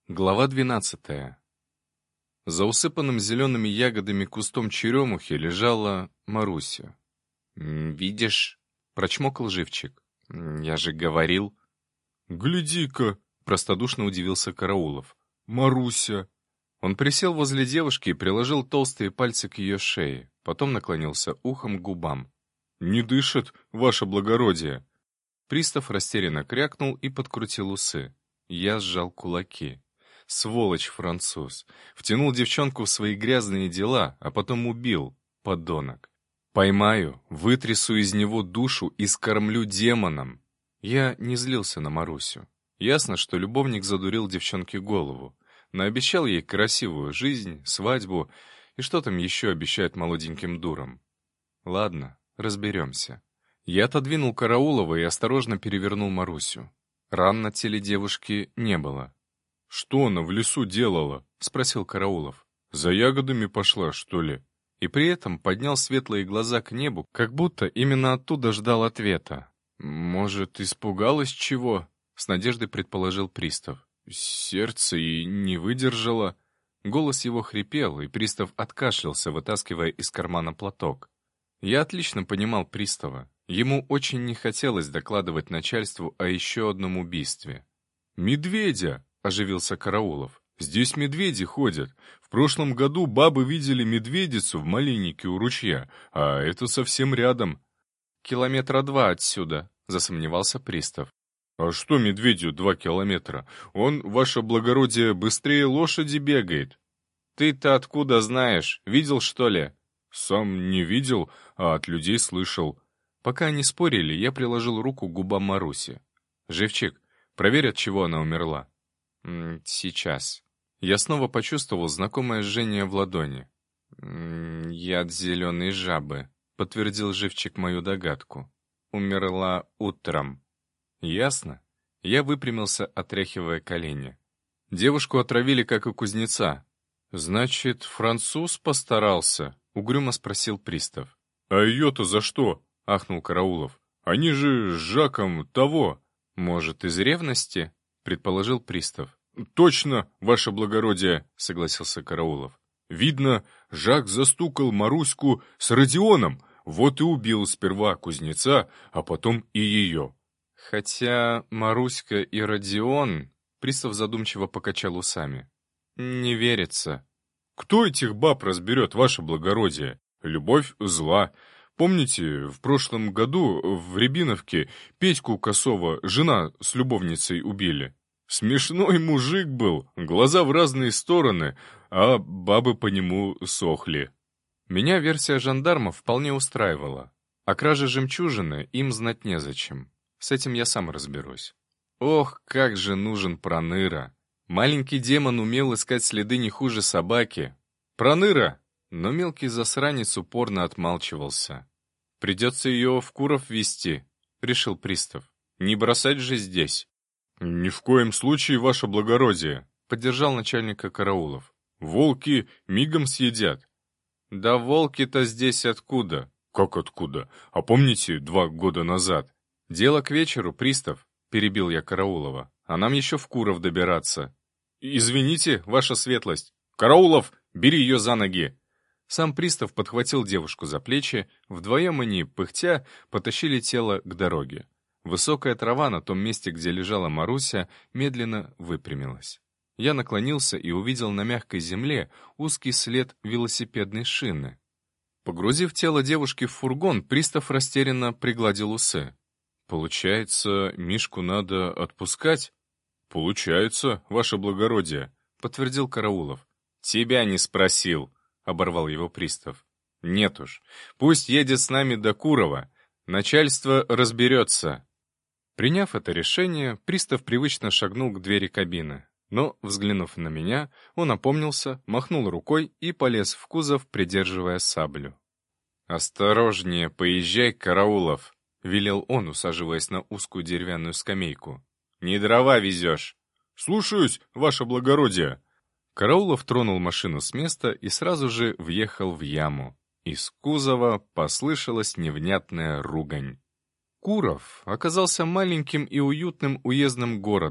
Глава 12. За усыпанным зелеными ягодами кустом черемухи лежала Маруся. «Видишь?» — прочмокал живчик. «Я же говорил». «Гляди-ка!» — простодушно удивился Караулов. «Маруся!» Он присел возле девушки и приложил толстые пальцы к ее шее, потом наклонился ухом к губам. «Не дышит, ваше благородие!» Пристав растерянно крякнул и подкрутил усы. Я сжал кулаки. Сволочь француз. Втянул девчонку в свои грязные дела, а потом убил, подонок. Поймаю, вытрясу из него душу и скормлю демоном. Я не злился на Марусю. Ясно, что любовник задурил девчонке голову. Наобещал ей красивую жизнь, свадьбу и что там еще обещают молоденьким дурам. Ладно, разберемся. Я отодвинул Караулова и осторожно перевернул Марусю. Ран на теле девушки не было. «Что она в лесу делала?» — спросил Караулов. «За ягодами пошла, что ли?» И при этом поднял светлые глаза к небу, как будто именно оттуда ждал ответа. «Может, испугалась чего?» — с надеждой предположил пристав. «Сердце и не выдержало». Голос его хрипел, и пристав откашлялся, вытаскивая из кармана платок. Я отлично понимал пристава. Ему очень не хотелось докладывать начальству о еще одном убийстве. «Медведя!» — оживился Караулов. «Здесь медведи ходят. В прошлом году бабы видели медведицу в малиннике у ручья, а это совсем рядом». «Километра 2 отсюда», — засомневался пристав. «А что медведю 2 километра? Он, ваше благородие, быстрее лошади бегает». «Ты-то откуда знаешь? Видел, что ли?» «Сам не видел, а от людей слышал». Пока они спорили, я приложил руку к губам Маруси. «Живчик, проверь, от чего она умерла». «Сейчас». Я снова почувствовал знакомое жжение в ладони. «Яд зеленой жабы», — подтвердил живчик мою догадку. «Умерла утром». «Ясно». Я выпрямился, отряхивая колени. Девушку отравили, как и кузнеца. «Значит, француз постарался?» — угрюмо спросил пристав. «А ее-то за что?» — ахнул Караулов. «Они же с Жаком того». «Может, из ревности?» — предположил пристав. «Точно, ваше благородие», — согласился Караулов. «Видно, Жак застукал Маруську с Родионом, вот и убил сперва кузнеца, а потом и ее». «Хотя Маруська и Родион...» — пристав задумчиво покачал усами. «Не верится». «Кто этих баб разберет, ваше благородие? Любовь зла. Помните, в прошлом году в Рябиновке Петьку Косова жена с любовницей убили? Смешной мужик был, глаза в разные стороны, а бабы по нему сохли». Меня версия жандармов вполне устраивала. О краже жемчужины им знать незачем. С этим я сам разберусь. Ох, как же нужен Проныра. Маленький демон умел искать следы не хуже собаки. Проныра! Но мелкий засранец упорно отмалчивался. «Придется ее в Куров везти», — решил пристав. «Не бросать же здесь». «Ни в коем случае, ваше благородие», — поддержал начальника караулов. «Волки мигом съедят». «Да волки-то здесь откуда?» «Как откуда? А помните, 2 года назад?» «Дело к вечеру, пристав», — перебил я Караулова. «А нам еще в Куров добираться». «Извините, ваша светлость. Караулов, бери ее за ноги». Сам пристав подхватил девушку за плечи, вдвоем они, пыхтя, потащили тело к дороге. Высокая трава на том месте, где лежала Маруся, медленно выпрямилась. Я наклонился и увидел на мягкой земле узкий след велосипедной шины. Погрузив тело девушки в фургон, пристав растерянно пригладил усы. «Получается, Мишку надо отпускать?» «Получается, ваше благородие», — подтвердил Караулов. «Тебя не спросил», — оборвал его пристав. «Нет уж, пусть едет с нами до Курова. Начальство разберется». Приняв это решение, пристав привычно шагнул к двери кабины. Но, взглянув на меня, он опомнился, махнул рукой и полез в кузов, придерживая саблю. «Осторожнее, поезжай, Караулов», — велел он, усаживаясь на узкую деревянную скамейку. «Не дрова везешь». «Слушаюсь, ваше благородие». Караулов тронул машину с места и сразу же въехал в яму. Из кузова послышалась невнятная ругань. Куров оказался маленьким и уютным уездным городом,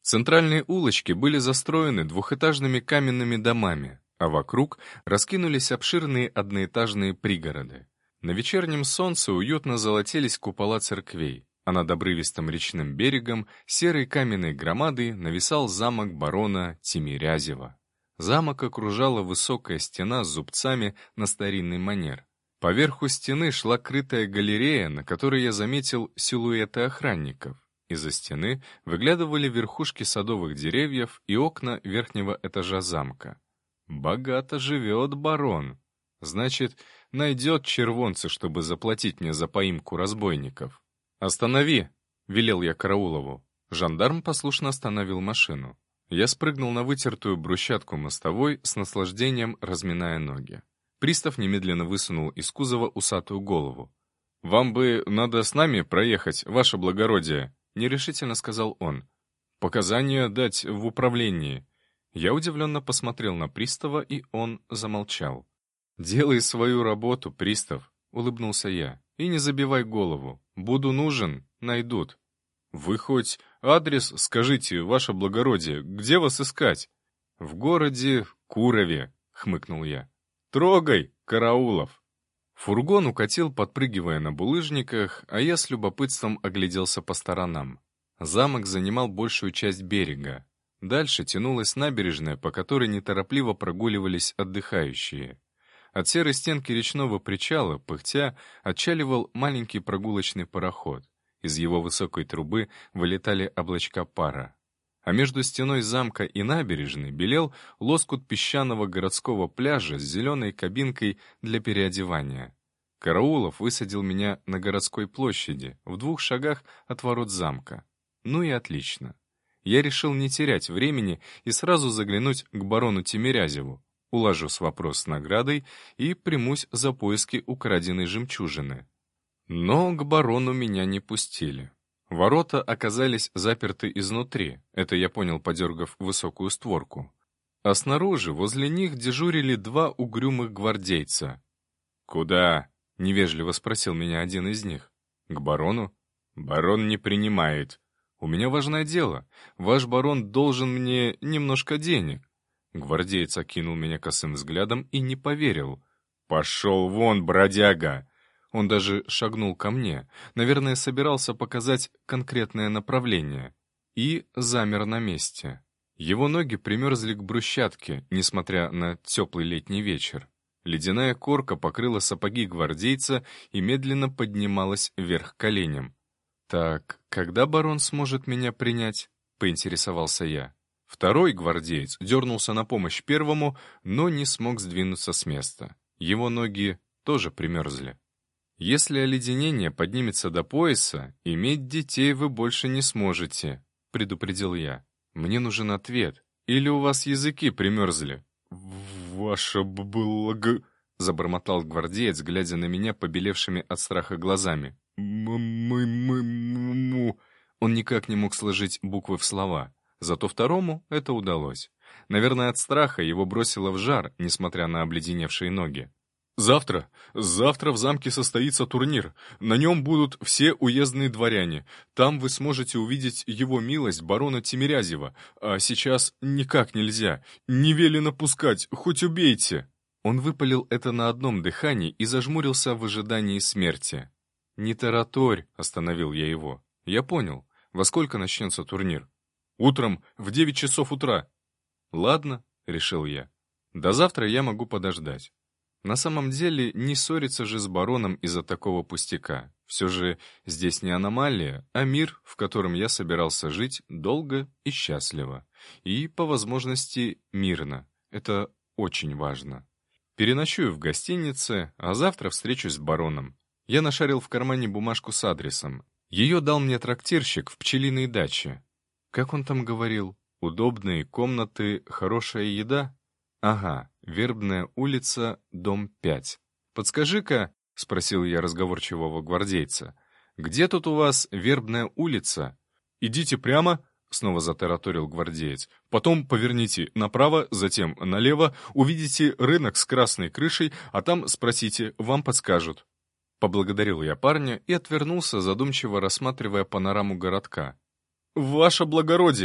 Центральные улочки были застроены двухэтажными каменными домами, а вокруг раскинулись обширные одноэтажные пригороды. На вечернем солнце уютно золотились купола церквей, а над обрывистым речным берегом серой каменной громадой нависал замок барона Тимирязева. Замок окружала высокая стена с зубцами на старинный манер. Поверху стены шла крытая галерея, на которой я заметил силуэты охранников. Из-за стены выглядывали верхушки садовых деревьев и окна верхнего этажа замка. Богато живет барон. Значит, найдет червонцы, чтобы заплатить мне за поимку разбойников. «Останови!» — велел я Караулову. Жандарм послушно остановил машину. Я спрыгнул на вытертую брусчатку мостовой, с наслаждением разминая ноги. Пристав немедленно высунул из кузова усатую голову. «Вам бы надо с нами проехать, ваше благородие», — нерешительно сказал он. «Показания дать в управлении». Я удивленно посмотрел на пристава, и он замолчал. «Делай свою работу, пристав», — улыбнулся я. «И не забивай голову. Буду нужен, найдут». «Вы хоть адрес скажите, ваше благородие, где вас искать?» «В городе Курове», — хмыкнул я. «Трогай, Караулов!» Фургон укатил, подпрыгивая на булыжниках, а я с любопытством огляделся по сторонам. Замок занимал большую часть берега. Дальше тянулась набережная, по которой неторопливо прогуливались отдыхающие. От серой стенки речного причала, пыхтя, отчаливал маленький прогулочный пароход. Из его высокой трубы вылетали облачка пара. А между стеной замка и набережной белел лоскут песчаного городского пляжа с зеленой кабинкой для переодевания. Караулов высадил меня на городской площади, в 2 шагах от ворот замка. Ну и отлично. Я решил не терять времени и сразу заглянуть к барону Тимирязеву. Уложусь вопрос с наградой и примусь за поиски украденной жемчужины. Но к барону меня не пустили. Ворота оказались заперты изнутри, это я понял, подергав высокую створку. А снаружи, возле них, дежурили 2 угрюмых гвардейца. «Куда?» — невежливо спросил меня один из них. «К барону?» «Барон не принимает. У меня важное дело. Ваш барон должен мне немножко денег». Гвардеец окинул меня косым взглядом и не поверил. «Пошел вон, бродяга!» Он даже шагнул ко мне, наверное, собирался показать конкретное направление, и замер на месте. Его ноги примерзли к брусчатке, несмотря на теплый летний вечер. Ледяная корка покрыла сапоги гвардейца и медленно поднималась вверх коленям. «Так, когда барон сможет меня принять?» — поинтересовался я. Второй гвардеец дернулся на помощь первому, но не смог сдвинуться с места. Его ноги тоже примерзли. «Если оледенение поднимется до пояса, иметь детей вы больше не сможете», — предупредил я. «Мне нужен ответ. Или у вас языки примерзли?» «Ваше благ...» — забормотал гвардеец, глядя на меня побелевшими от страха глазами. Он никак не мог сложить буквы в слова. Зато второму это удалось. Наверное, от страха его бросило в жар, несмотря на обледеневшие ноги. «Завтра в замке состоится турнир. На нем будут все уездные дворяне. Там вы сможете увидеть его милость барона Тимирязева. А сейчас никак нельзя. Не велено пускать, хоть убейте!» Он выпалил это на одном дыхании и зажмурился в ожидании смерти. «Не тараторь», — остановил я его. «Я понял. Во сколько начнется турнир?» «Утром, в 9 часов утра». «Ладно», — решил я. «До завтра я могу подождать». На самом деле, не ссориться же с бароном из-за такого пустяка. Все же здесь не аномалия, а мир, в котором я собирался жить долго и счастливо. И, по возможности, мирно. Это очень важно. Переночую в гостинице, а завтра встречусь с бароном. Я нашарил в кармане бумажку с адресом. Ее дал мне трактирщик в пчелиной даче. Как он там говорил? Удобные комнаты, хорошая еда? Ага, Вербная улица, дом 5. «Подскажи-ка», — спросил я разговорчивого гвардейца, «где тут у вас Вербная улица?» «Идите прямо», — снова затараторил гвардеец, «потом поверните направо, затем налево, увидите рынок с красной крышей, а там спросите, вам подскажут». Поблагодарил я парня и отвернулся, задумчиво рассматривая панораму городка. «Ваше благородие!»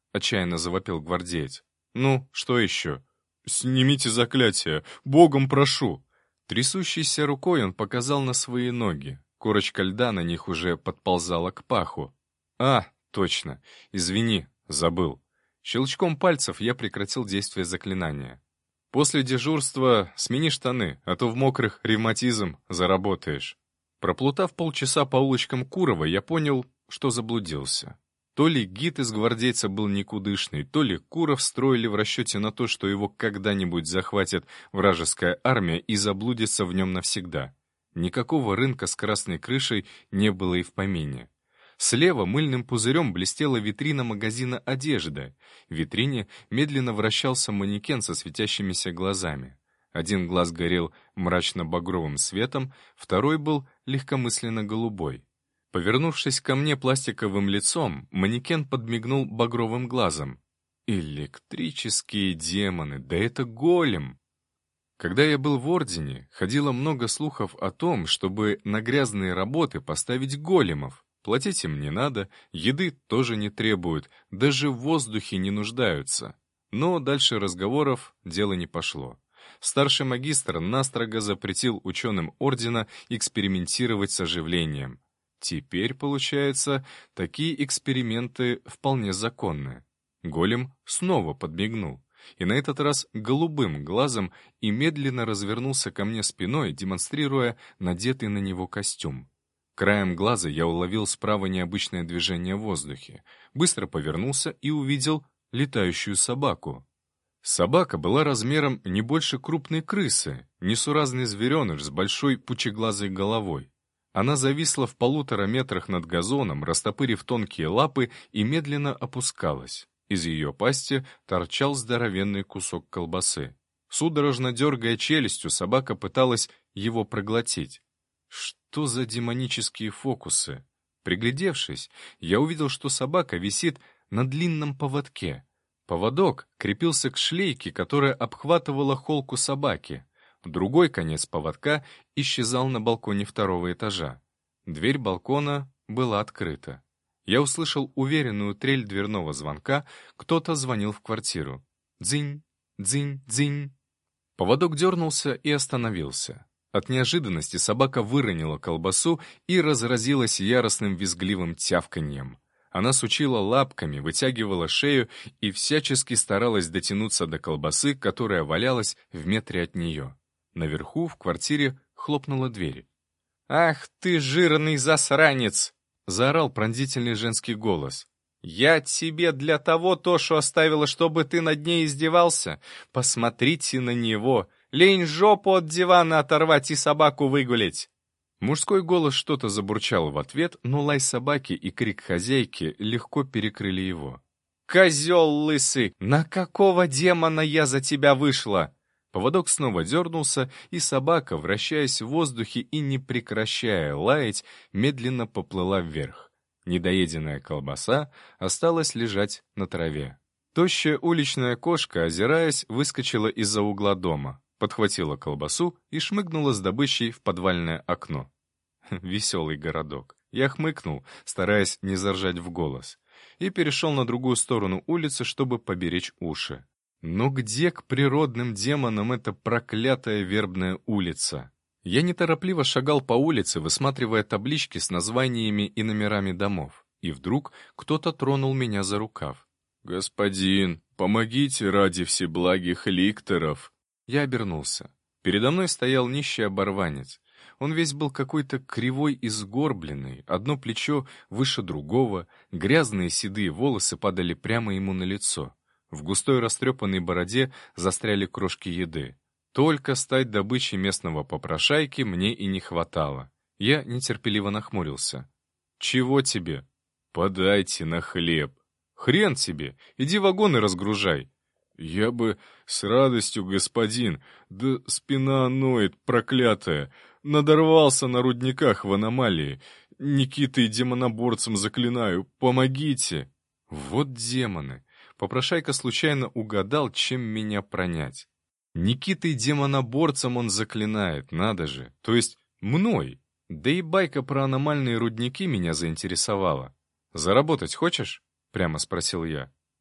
— отчаянно завопил гвардеец. «Ну, что еще?» «Снимите заклятие! Богом прошу!» Трясущейся рукой он показал на свои ноги. Корочка льда на них уже подползала к паху. «А, точно. Извини, забыл». Щелчком пальцев я прекратил действие заклинания. «После дежурства смени штаны, а то в мокрых ревматизм заработаешь». Проплутав полчаса по улочкам Курова, я понял, что заблудился. То ли гид из гвардейца был никудышный, то ли Куров строили в расчете на то, что его когда-нибудь захватит вражеская армия и заблудится в нем навсегда. Никакого рынка с красной крышей не было и в помине. Слева мыльным пузырем блестела витрина магазина одежды. В витрине медленно вращался манекен со светящимися глазами. Один глаз горел мрачно-багровым светом, второй был легкомысленно-голубой. Повернувшись ко мне пластиковым лицом, манекен подмигнул багровым глазом. Электрические демоны, да это голем! Когда я был в Ордене, ходило много слухов о том, чтобы на грязные работы поставить големов. Платить им не надо, еды тоже не требуют, даже в воздухе не нуждаются. Но дальше разговоров дело не пошло. Старший магистр настрого запретил ученым Ордена экспериментировать с оживлением. Теперь, получается, такие эксперименты вполне законны. Голем снова подмигнул, и на этот раз голубым глазом, и медленно развернулся ко мне спиной, демонстрируя надетый на него костюм. Краем глаза я уловил справа необычное движение в воздухе, быстро повернулся и увидел летающую собаку. Собака была размером не больше крупной крысы, несуразный звереныш с большой пучеглазой головой. Она зависла в 1,5 метрах над газоном, растопырив тонкие лапы, и медленно опускалась. Из ее пасти торчал здоровенный кусок колбасы. Судорожно дергая челюстью, собака пыталась его проглотить. Что за демонические фокусы? Приглядевшись, я увидел, что собака висит на длинном поводке. Поводок крепился к шлейке, которая обхватывала холку собаки. Другой конец поводка исчезал на балконе 2-го этажа. Дверь балкона была открыта. Я услышал уверенную трель дверного звонка, кто-то звонил в квартиру. Дзынь, дзынь, дзынь. Поводок дернулся и остановился. От неожиданности собака выронила колбасу и разразилась яростным визгливым тявканьем. Она сучила лапками, вытягивала шею и всячески старалась дотянуться до колбасы, которая валялась в метре от нее. Наверху, в квартире, хлопнула дверь. «Ах ты, жирный засранец!» — заорал пронзительный женский голос. «Я тебе для того Тошу оставила, чтобы ты над ней издевался. Посмотрите на него! Лень жопу от дивана оторвать и собаку выгулять!» Мужской голос что-то забурчал в ответ, но лай собаки и крик хозяйки легко перекрыли его. «Козел лысый! На какого демона я за тебя вышла?» Поводок снова дернулся, и собака, вращаясь в воздухе и не прекращая лаять, медленно поплыла вверх. Недоеденная колбаса осталась лежать на траве. Тощая уличная кошка, озираясь, выскочила из-за угла дома, подхватила колбасу и шмыгнула с добычей в подвальное окно. Веселый городок. Я хмыкнул, стараясь не заржать в голос, и перешел на другую сторону улицы, чтобы поберечь уши. Но где к природным демонам эта проклятая Вербная улица? Я неторопливо шагал по улице, высматривая таблички с названиями и номерами домов. И вдруг кто-то тронул меня за рукав. «Господин, помогите ради всеблагих ликторов!» Я обернулся. Передо мной стоял нищий оборванец. Он весь был какой-то кривой и сгорбленный, одно плечо выше другого, грязные седые волосы падали прямо ему на лицо. В густой растрепанной бороде застряли крошки еды. Только стать добычей местного попрошайки мне и не хватало. Я нетерпеливо нахмурился. «Чего тебе?» «Подайте на хлеб». «Хрен тебе! Иди вагоны разгружай!» «Я бы с радостью, господин, да спина ноет, проклятая. Надорвался на рудниках в аномалии. Никитой демоноборцем заклинаю, помогите!» Вот демоны! Попрошайка случайно угадал, чем меня пронять. Никитой демоноборцем он заклинает, надо же. То есть мной. Да и байка про аномальные рудники меня заинтересовала. «Заработать хочешь?» — прямо спросил я.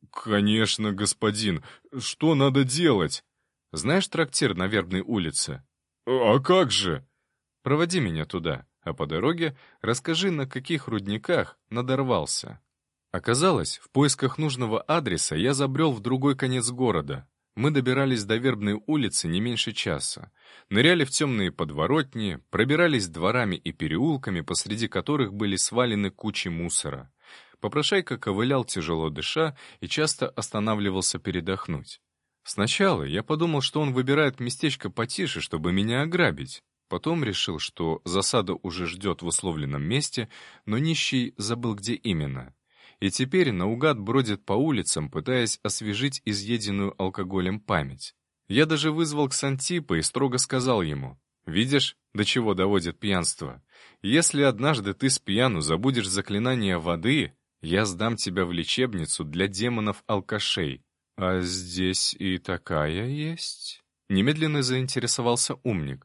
«Конечно, господин. Что надо делать?» «Знаешь трактир на Вербной улице?» «А как же?» «Проводи меня туда, а по дороге расскажи, на каких рудниках надорвался». Оказалось, в поисках нужного адреса я забрел в другой конец города. Мы добирались до Вербной улицы не меньше часа. Ныряли в темные подворотни, пробирались дворами и переулками, посреди которых были свалены кучи мусора. Попрошайка ковылял, тяжело дыша, и часто останавливался передохнуть. Сначала я подумал, что он выбирает местечко потише, чтобы меня ограбить. Потом решил, что засада уже ждет в условленном месте, но нищий забыл, где именно. И теперь наугад бродит по улицам, пытаясь освежить изъеденную алкоголем память. Я даже вызвал Ксантипа и строго сказал ему: «Видишь, до чего доводит пьянство? Если однажды ты с пьяну забудешь заклинание воды, я сдам тебя в лечебницу для демонов-алкашей». «А здесь и такая есть?» Немедленно заинтересовался умник.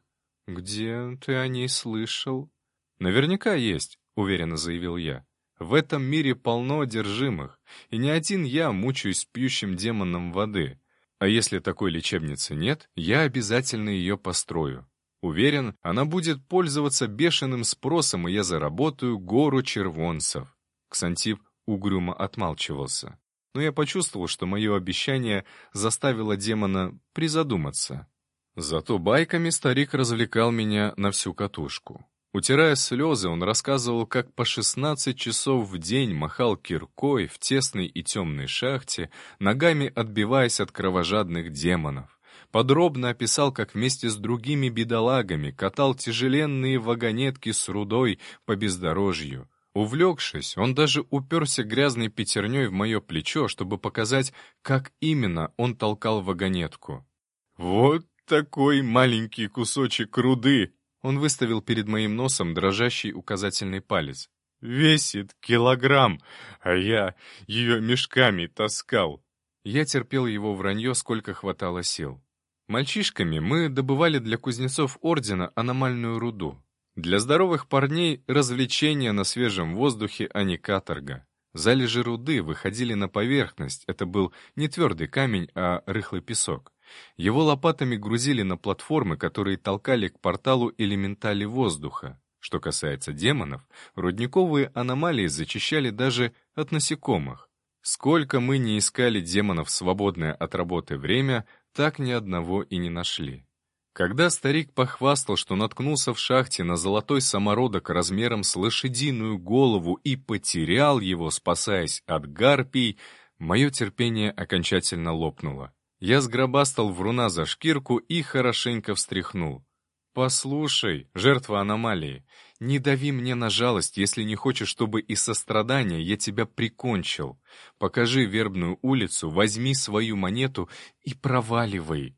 «Где ты о ней слышал?» «Наверняка есть», — уверенно заявил я. «В этом мире полно одержимых, и не один я мучаюсь пьющим демоном воды. А если такой лечебницы нет, я обязательно ее построю. Уверен, она будет пользоваться бешеным спросом, и я заработаю гору червонцев». Ксантип угрюмо отмалчивался. Но я почувствовал, что мое обещание заставило демона призадуматься. Зато байками старик развлекал меня на всю катушку. Утирая слезы, он рассказывал, как по 16 часов в день махал киркой в тесной и темной шахте, ногами отбиваясь от кровожадных демонов. Подробно описал, как вместе с другими бедолагами катал тяжеленные вагонетки с рудой по бездорожью. Увлекшись, он даже уперся грязной пятерней в мое плечо, чтобы показать, как именно он толкал вагонетку. «Вот такой маленький кусочек руды!» Он выставил перед моим носом дрожащий указательный палец. «Весит килограмм, а я ее мешками таскал». Я терпел его вранье, сколько хватало сил. Мальчишками мы добывали для кузнецов ордена аномальную руду. Для здоровых парней развлечение на свежем воздухе, а не каторга. Залежи руды выходили на поверхность, это был не твердый камень, а рыхлый песок. Его лопатами грузили на платформы, которые толкали к порталу элементали воздуха. Что касается демонов, рудниковые аномалии зачищали даже от насекомых. Сколько мы не искали демонов в свободное от работы время, так ни одного и не нашли. Когда старик похвастал, что наткнулся в шахте на золотой самородок размером с лошадиную голову и потерял его, спасаясь от гарпий, мое терпение окончательно лопнуло. Я сгробастал вруна за шкирку и хорошенько встряхнул. «Послушай, жертва аномалии, не дави мне на жалость, если не хочешь, чтобы из сострадания я тебя прикончил. Покажи Вербную улицу, возьми свою монету и проваливай».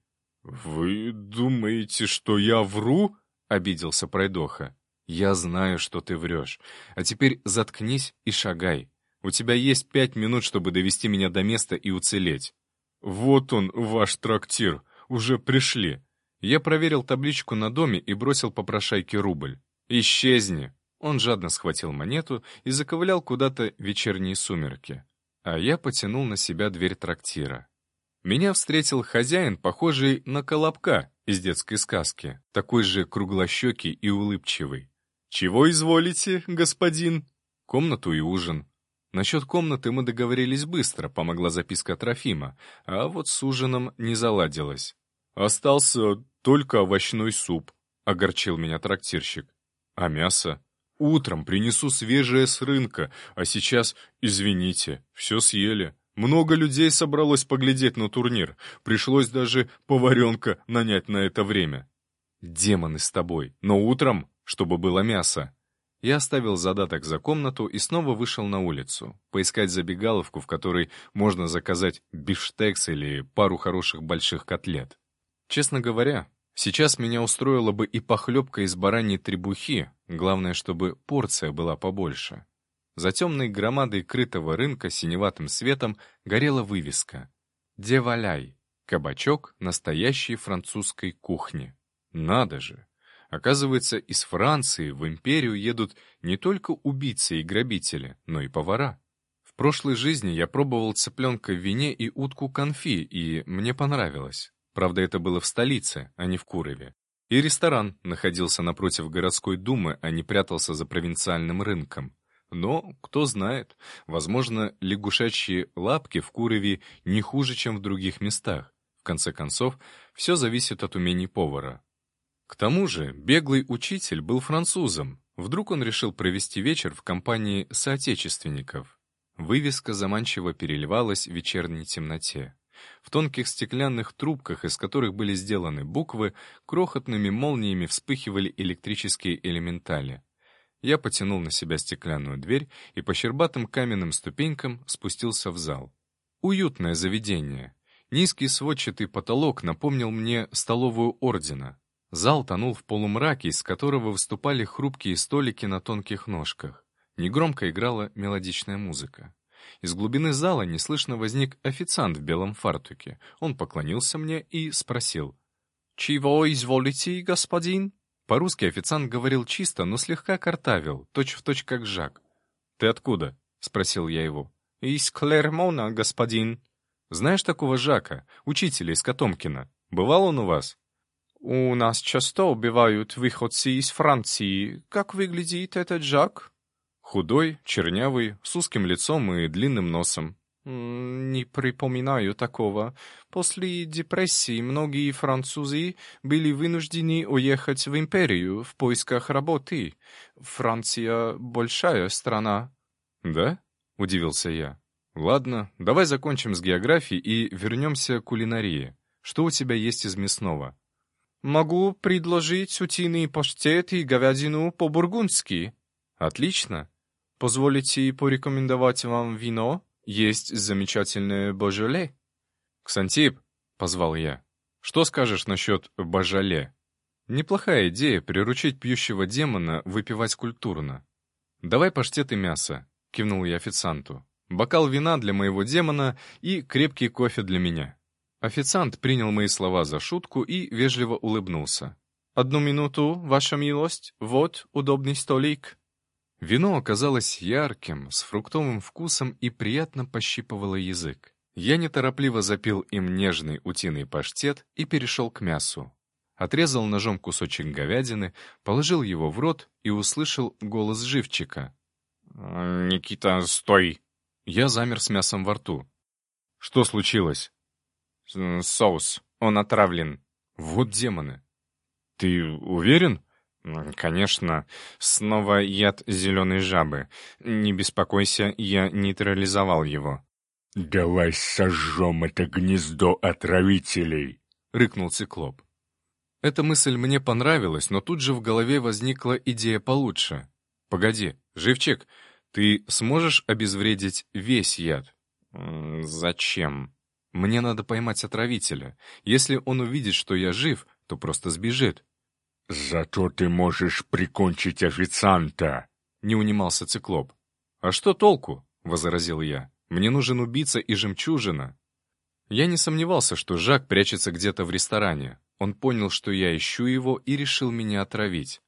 «Вы думаете, что я вру?» — обиделся пройдоха. «Я знаю, что ты врешь. А теперь заткнись и шагай. У тебя есть 5 минут, чтобы довести меня до места и уцелеть». «Вот он, ваш трактир. Уже пришли». Я проверил табличку на доме и бросил попрошайке рубль. «Исчезни!» Он жадно схватил монету и заковылял куда-то в вечерние сумерки. А я потянул на себя дверь трактира. Меня встретил хозяин, похожий на Колобка из детской сказки, такой же круглощекий и улыбчивый. «Чего изволите, господин?» «Комнату и ужин». Насчет комнаты мы договорились быстро, помогла записка Трофима, а вот с ужином не заладилось. «Остался только овощной суп», — огорчил меня трактирщик. «А мясо? Утром принесу свежее с рынка, а сейчас, извините, все съели». Много людей собралось поглядеть на турнир. Пришлось даже поваренка нанять на это время. Демоны с тобой. Но утром, чтобы было мясо. Я оставил задаток за комнату и снова вышел на улицу. Поискать забегаловку, в которой можно заказать бифштекс или пару хороших больших котлет. Честно говоря, сейчас меня устроила бы и похлебка из бараньей требухи. Главное, чтобы порция была побольше. За темной громадой крытого рынка синеватым светом горела вывеска «Деваляй» — кабачок настоящей французской кухни. Надо же! Оказывается, из Франции в империю едут не только убийцы и грабители, но и повара. прошлой жизни я пробовал цыпленка в вине и утку конфи, и мне понравилось. Правда, это было в столице, а не в Курове. И ресторан находился напротив городской думы, а не прятался за провинциальным рынком. Но, кто знает, возможно, лягушачьи лапки в Курове не хуже, чем в других местах. В конце концов, все зависит от умений повара. К тому же, беглый учитель был французом. Вдруг он решил провести вечер в компании соотечественников. Вывеска заманчиво переливалась в вечерней темноте. В тонких стеклянных трубках, из которых были сделаны буквы, крохотными молниями вспыхивали электрические элементали. Я потянул на себя стеклянную дверь и по щербатым каменным ступенькам спустился в зал. Уютное заведение. Низкий сводчатый потолок напомнил мне столовую ордена. Зал тонул в полумраке, из которого выступали хрупкие столики на тонких ножках. Негромко играла мелодичная музыка. Из глубины зала неслышно возник официант в белом фартуке. Он поклонился мне и спросил: «Чего изволите, господин?» По-русски официант говорил чисто, но слегка картавил, точь-в-точь как Жак. «Ты откуда?» — спросил я его. «Из Клермона, господин». «Знаешь такого Жака, учителя из Котомкина? Бывал он у вас?» «У нас часто бывают выходцы из Франции. Как выглядит этот Жак?» «Худой, чернявый, с узким лицом и длинным носом». «Не припоминаю такого. После депрессии многие французы были вынуждены уехать в империю в поисках работы. Франция — большая страна». «Да?» — удивился я. «Ладно, давай закончим с географией и вернемся к кулинарии. Что у тебя есть из мясного?» «Могу предложить утиный паштет и говядину по-бургундски». «Отлично. Позволите порекомендовать вам вино? Есть замечательное божоле». «Ксантип», — позвал я, — «что скажешь насчет божоле?» Неплохая идея приручить пьющего демона выпивать культурно. «Давай паштет и мясо», — кивнул я официанту. «Бокал вина для моего демона и крепкий кофе для меня». Официант принял мои слова за шутку и вежливо улыбнулся. «Одну минуту, ваша милость, вот удобный столик». Вино оказалось ярким, с фруктовым вкусом и приятно пощипывало язык. Я неторопливо запил им нежный утиный паштет и перешел к мясу. Отрезал ножом кусочек говядины, положил его в рот и услышал голос живчика. «Никита, стой!» Я замер с мясом во рту. «Что случилось?» «Соус. Он отравлен». «Вот демоны». «Ты уверен?» «Конечно. Снова яд зеленой жабы. Не беспокойся, я нейтрализовал его». «Давай сожжем это гнездо отравителей!» — рыкнул циклоп. Эта мысль мне понравилась, но тут же в голове возникла идея получше. «Погоди, живчик, ты сможешь обезвредить весь яд?» «Зачем?» «Мне надо поймать отравителя. Если он увидит, что я жив, то просто сбежит». «Зато ты можешь прикончить официанта!» — не унимался циклоп. «А что толку?» — возразил я. «Мне нужен убийца и жемчужина». Я не сомневался, что Жак прячется где-то в ресторане. Он понял, что я ищу его, и решил меня отравить.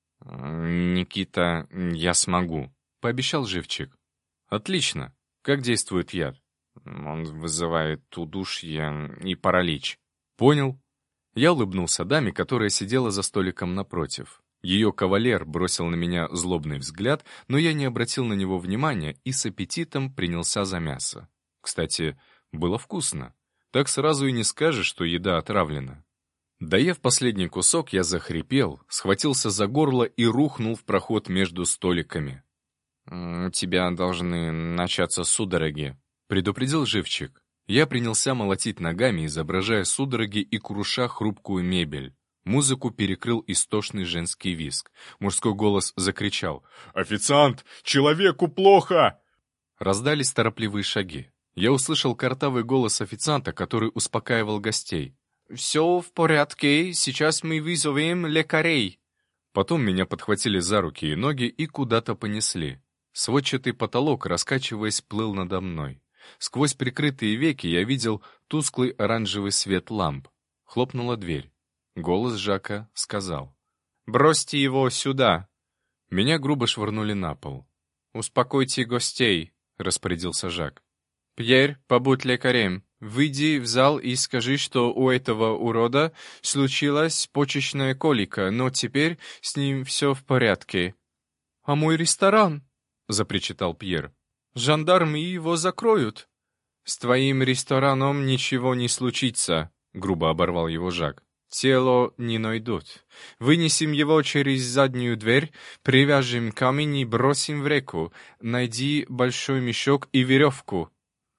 «Никита, я смогу», — пообещал живчик. «Отлично. Как действует яд?» «Он вызывает удушье и паралич». «Понял». Я улыбнулся даме, которая сидела за столиком напротив. Ее кавалер бросил на меня злобный взгляд, но я не обратил на него внимания и с аппетитом принялся за мясо. Кстати, было вкусно. Так сразу и не скажешь, что еда отравлена. Доев последний кусок, я захрипел, схватился за горло и рухнул в проход между столиками. «У тебя должны начаться судороги», — предупредил живчик. Я принялся молотить ногами, изображая судороги и круша хрупкую мебель. Музыку перекрыл истошный женский визг. Мужской голос закричал: «Официант! Человеку плохо!» Раздались торопливые шаги. Я услышал картавый голос официанта, который успокаивал гостей. «Все в порядке, сейчас мы вызовем лекарей». Потом меня подхватили за руки и ноги и куда-то понесли. Сводчатый потолок, раскачиваясь, плыл надо мной. Сквозь прикрытые веки я видел тусклый оранжевый свет ламп. Хлопнула дверь. Голос Жака сказал: «Бросьте его сюда!» Меня грубо швырнули на пол. «Успокойте гостей», — распорядился Жак. «Пьер, побудь лекарем. Выйди в зал и скажи, что у этого урода случилась почечная колика, но теперь с ним все в порядке». «А мой ресторан?» — запричитал Пьер. «Жандармы его закроют». «С твоим рестораном ничего не случится», — грубо оборвал его Жак. «Тело не найдут. Вынесем его через заднюю дверь, привяжем камень и бросим в реку. Найди большой мешок и веревку».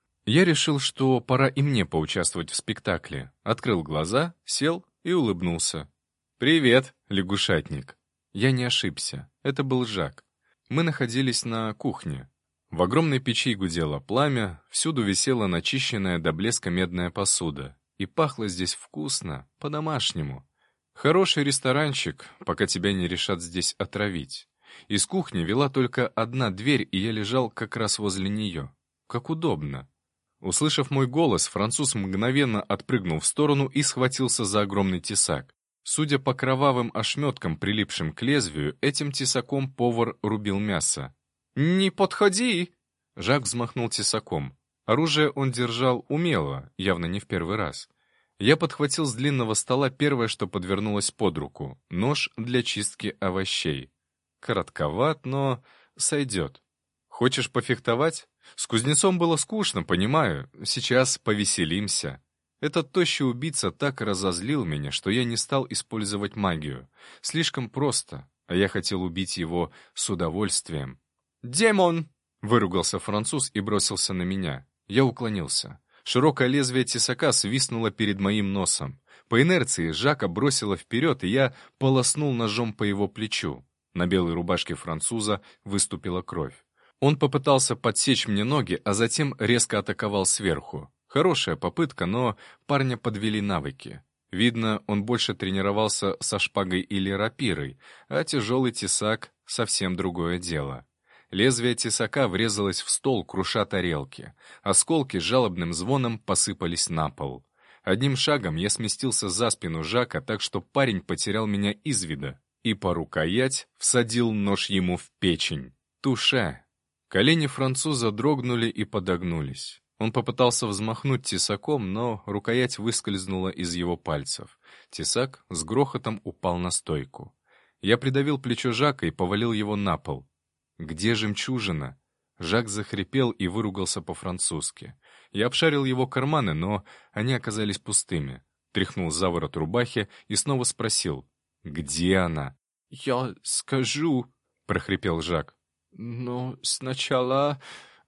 Я решил, что пора и мне поучаствовать в спектакле. Открыл глаза, сел и улыбнулся. «Привет, лягушатник». Я не ошибся. Это был Жак. Мы находились на кухне. В огромной печи гудело пламя, всюду висела начищенная до блеска медная посуда. И пахло здесь вкусно, по-домашнему. Хороший ресторанчик, пока тебя не решат здесь отравить. Из кухни вела только одна дверь, и я лежал как раз возле нее. Как удобно. Услышав мой голос, француз мгновенно отпрыгнул в сторону и схватился за огромный тесак. Судя по кровавым ошметкам, прилипшим к лезвию, этим тесаком повар рубил мясо. «Не подходи!» Жак взмахнул тесаком. Оружие он держал умело, явно не в первый раз. Я подхватил с длинного стола первое, что подвернулось под руку — нож для чистки овощей. Коротковат, но сойдет. «Хочешь пофехтовать? С кузнецом было скучно, понимаю. Сейчас повеселимся». Этот тощий убийца так разозлил меня, что я не стал использовать магию. Слишком просто, а я хотел убить его с удовольствием. «Демон!» — выругался француз и бросился на меня. Я уклонился. Широкое лезвие тесака свистнуло перед моим носом. По инерции Жака бросило вперед, и я полоснул ножом по его плечу. На белой рубашке француза выступила кровь. Он попытался подсечь мне ноги, а затем резко атаковал сверху. Хорошая попытка, но парня подвели навыки. Видно, он больше тренировался со шпагой или рапирой, а тяжелый тесак — совсем другое дело. Лезвие тесака врезалось в стол, круша тарелки. Осколки с жалобным звоном посыпались на пол. Одним шагом я сместился за спину Жака, так что парень потерял меня из вида, и по рукоять всадил нож ему в печень. Туше. Колени француза дрогнули и подогнулись. Он попытался взмахнуть тесаком, но рукоять выскользнула из его пальцев. Тесак с грохотом упал на стойку. Я придавил плечо Жака и повалил его на пол. «Где жемчужина?» Жак захрипел и выругался по-французски. Я обшарил его карманы, но они оказались пустыми. Тряхнул за ворот рубахи и снова спросил: «Где она?» «Я скажу», — прохрипел Жак. «Но сначала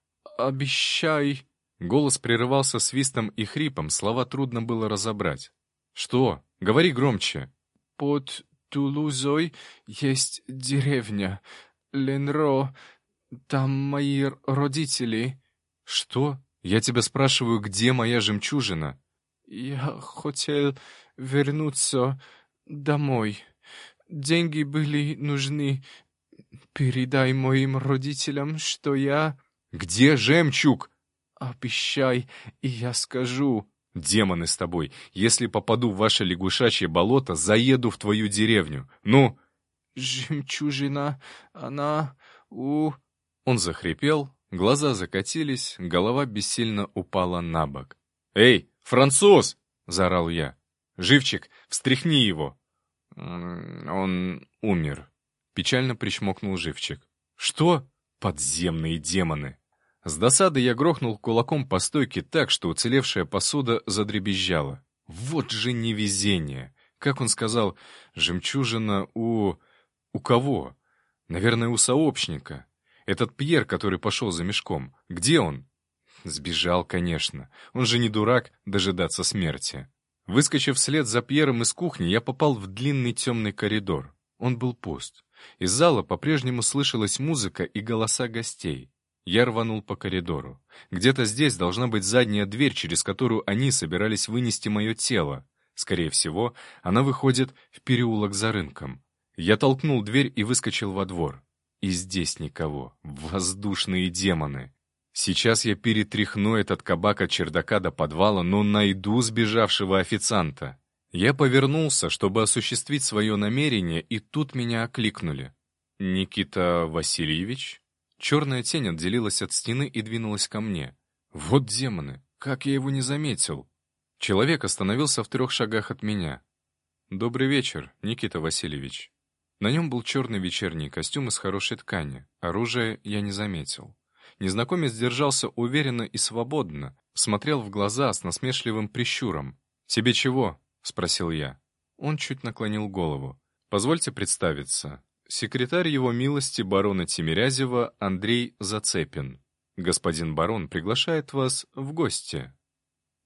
обещай». Голос прерывался свистом и хрипом, слова трудно было разобрать. «Что? Говори громче». «Под Тулузой есть деревня. Ленро. Там мои родители». «Что? Я тебя спрашиваю, где моя жемчужина?» «Я хотел вернуться домой. Деньги были нужны. Передай моим родителям, что я...» «Где жемчуг?» «Обещай, и я скажу». «Демоны с тобой. Если попаду в ваше лягушачье болото, заеду в твою деревню. Ну?» «Жемчужина, она у...» Он захрипел, глаза закатились, голова бессильно упала на бок. «Эй, француз!» — заорал я. «Живчик, встряхни его!» «Он умер», — печально причмокнул Живчик. «Что? Подземные демоны!» С досады я грохнул кулаком по стойке так, что уцелевшая посуда задребезжала. Вот же невезение! Как он сказал, жемчужина у... У кого? Наверное, у сообщника. Этот Пьер, который пошел за мешком. Где он? Сбежал, конечно. Он же не дурак дожидаться смерти. Выскочив вслед за Пьером из кухни, я попал в длинный темный коридор. Он был пуст. Из зала по-прежнему слышалась музыка и голоса гостей. Я рванул по коридору. Где-то здесь должна быть задняя дверь, через которую они собирались вынести мое тело. Скорее всего, она выходит в переулок за рынком. Я толкнул дверь и выскочил во двор. И здесь никого. Воздушные демоны. Сейчас я перетряхну этот кабак от чердака до подвала, но найду сбежавшего официанта. Я повернулся, чтобы осуществить свое намерение, и тут меня окликнули. «Никита Васильевич?» Черная тень отделилась от стены и двинулась ко мне. Вот демоны! Как я его не заметил? Человек остановился в 3 шагах от меня. «Добрый вечер, Никита Васильевич». На нем был черный вечерний костюм из хорошей ткани. Оружия я не заметил. Незнакомец держался уверенно и свободно, смотрел в глаза с насмешливым прищуром. «Тебе чего?» — спросил я. Он чуть наклонил голову. «Позвольте представиться. Секретарь его милости барона Тимирязева Андрей Зацепин. Господин барон приглашает вас в гости».